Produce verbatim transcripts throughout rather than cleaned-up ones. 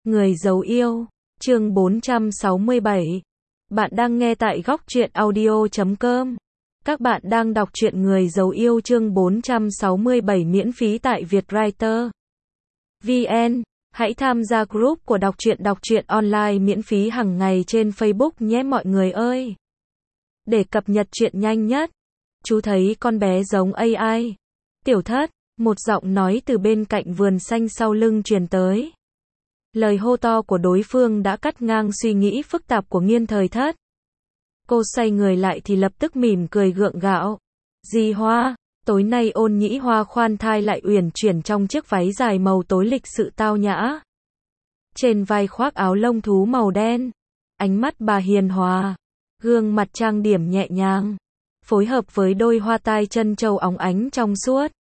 Người giấu yêu, chương bốn trăm sáu mươi bảy. Bạn đang nghe tại góc truyện audio chấm com. Các bạn đang đọc truyện Người giấu yêu chương bốn trăm sáu mươi bảy miễn phí tại Vietwriter vê en. Hãy tham gia group của đọc truyện đọc truyện online miễn phí hàng ngày trên Facebook nhé mọi người ơi. Để cập nhật truyện nhanh nhất. Chú thấy con bé giống a i. Tiểu Thất, một giọng nói từ bên cạnh vườn xanh sau lưng truyền tới. Lời hô to của đối phương đã cắt ngang suy nghĩ phức tạp của Nghiên Thời Thất. Cô xoay người lại thì lập tức mỉm cười gượng gạo. Dì Hoa, tối nay Ôn Nhĩ Hoa khoan thai lại uyển chuyển trong chiếc váy dài màu tối lịch sự tao nhã. Trên vai khoác áo lông thú màu đen. Ánh mắt bà hiền hòa. Gương mặt trang điểm nhẹ nhàng. Phối hợp với đôi hoa tai chân châu óng ánh trong suốt.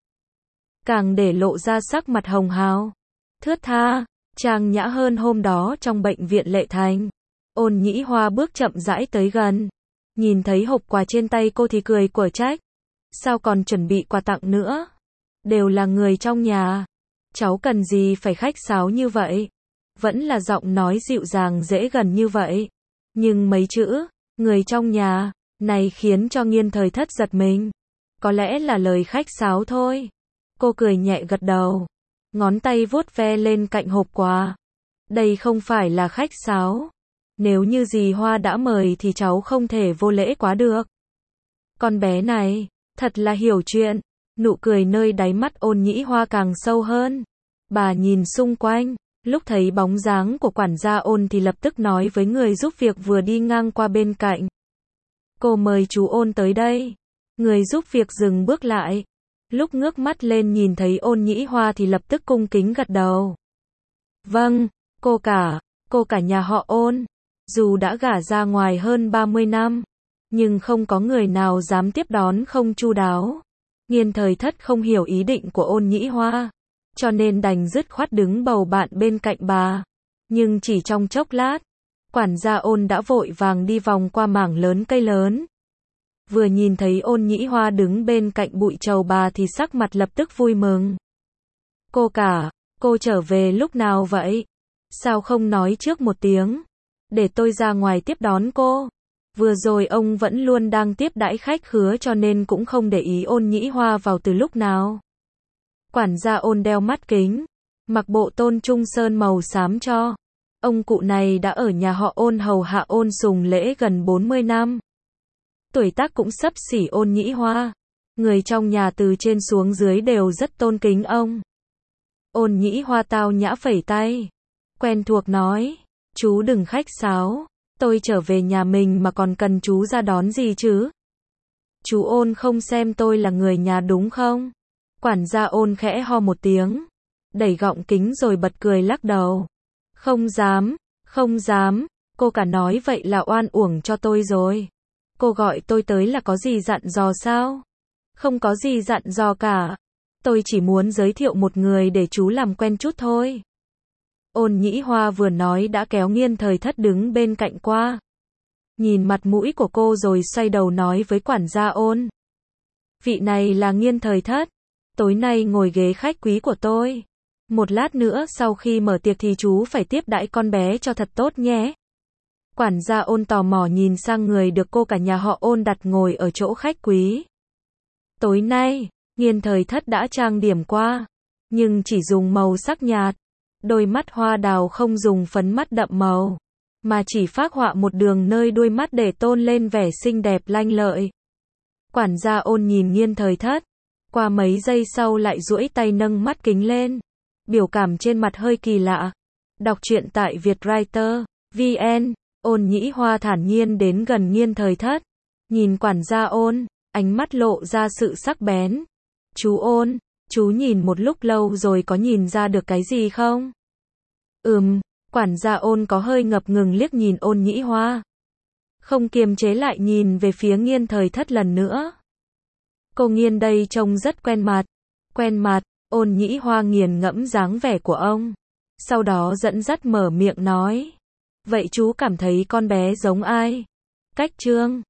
Càng để lộ ra sắc mặt hồng hào. Thướt tha. Trang nhã hơn hôm đó trong bệnh viện Lệ Thành. Ôn Nhĩ Hoa bước chậm rãi tới gần. Nhìn thấy hộp quà trên tay cô thì cười của trách. Sao còn chuẩn bị quà tặng nữa? Đều là người trong nhà. Cháu cần gì phải khách sáo như vậy? Vẫn là giọng nói dịu dàng dễ gần như vậy. Nhưng mấy chữ, người trong nhà, này khiến cho Nghiên Thời Thất giật mình. Có lẽ là lời khách sáo thôi. Cô cười nhẹ gật đầu. Ngón tay vuốt ve lên cạnh hộp quà. Đây không phải là khách sáo. Nếu như dì Hoa đã mời thì cháu không thể vô lễ quá được. Con bé này, thật là hiểu chuyện. Nụ cười nơi đáy mắt Ôn Nhĩ Hoa càng sâu hơn. Bà nhìn xung quanh, lúc thấy bóng dáng của quản gia Ôn thì lập tức nói với người giúp việc vừa đi ngang qua bên cạnh. Cô mời chú Ôn tới đây. Người giúp việc dừng bước lại. Lúc ngước mắt lên nhìn thấy Ôn Nhĩ Hoa thì lập tức cung kính gật đầu. Vâng, cô cả, cô cả nhà họ Ôn. Dù đã gả ra ngoài hơn ba mươi năm, nhưng không có người nào dám tiếp đón không chu đáo. Nghiên Thời Thất không hiểu ý định của Ôn Nhĩ Hoa, cho nên đành dứt khoát đứng bầu bạn bên cạnh bà. Nhưng chỉ trong chốc lát, quản gia Ôn đã vội vàng đi vòng qua mảng lớn cây lớn. Vừa nhìn thấy Ôn Nhĩ Hoa đứng bên cạnh bụi trầu bà thì sắc mặt lập tức vui mừng. Cô cả, cô trở về lúc nào vậy? Sao không nói trước một tiếng? Để tôi ra ngoài tiếp đón cô. Vừa rồi ông vẫn luôn đang tiếp đãi khách khứa cho nên cũng không để ý Ôn Nhĩ Hoa vào từ lúc nào. Quản gia Ôn đeo mắt kính, mặc bộ tôn trung sơn màu xám cho. Ông cụ này đã ở nhà họ Ôn hầu hạ Ôn Sùng Lễ gần bốn mươi năm. Tuổi tác cũng xấp xỉ Ôn Nhĩ Hoa. Người trong nhà từ trên xuống dưới đều rất tôn kính ông. Ôn Nhĩ Hoa tao nhã phẩy tay. Quen thuộc nói. Chú đừng khách sáo. Tôi trở về nhà mình mà còn cần chú ra đón gì chứ? Chú Ôn không xem tôi là người nhà đúng không? Quản gia Ôn khẽ ho một tiếng. Đẩy gọng kính rồi bật cười lắc đầu. Không dám, không dám. Cô cả nói vậy là oan uổng cho tôi rồi. Cô gọi tôi tới là có gì dặn dò sao? Không có gì dặn dò cả. Tôi chỉ muốn giới thiệu một người để chú làm quen chút thôi. Ôn Nhĩ Hoa vừa nói đã kéo Nghiên Thời Thất đứng bên cạnh qua. Nhìn mặt mũi của cô rồi xoay đầu nói với quản gia Ôn. Vị này là Nghiên Thời Thất. Tối nay ngồi ghế khách quý của tôi. Một lát nữa sau khi mở tiệc thì chú phải tiếp đãi con bé cho thật tốt nhé. Quản gia Ôn tò mò nhìn sang người được cô cả nhà họ Ôn đặt ngồi ở chỗ khách quý. Tối nay, Nghiên Thời Thất đã trang điểm qua, nhưng chỉ dùng màu sắc nhạt. Đôi mắt hoa đào không dùng phấn mắt đậm màu, mà chỉ phác họa một đường nơi đuôi mắt để tôn lên vẻ xinh đẹp lanh lợi. Quản gia Ôn nhìn Nghiên Thời Thất, qua mấy giây sau lại duỗi tay nâng mắt kính lên. Biểu cảm trên mặt hơi kỳ lạ. Đọc truyện tại Vietwriter vê en. Ôn Nhĩ Hoa thản nhiên đến gần Nghiên Thời Thất. Nhìn quản gia Ôn, ánh mắt lộ ra sự sắc bén. Chú Ôn, chú nhìn một lúc lâu rồi có nhìn ra được cái gì không? Ừm, quản gia Ôn có hơi ngập ngừng liếc nhìn Ôn Nhĩ Hoa. Không kiềm chế lại nhìn về phía Nghiên Thời Thất lần nữa. Cô Nghiên đây trông rất quen mặt. Quen mặt, Ôn Nhĩ Hoa nghiền ngẫm dáng vẻ của ông. Sau đó dẫn dắt mở miệng nói. Vậy chú cảm thấy con bé giống ai? Cách Trương.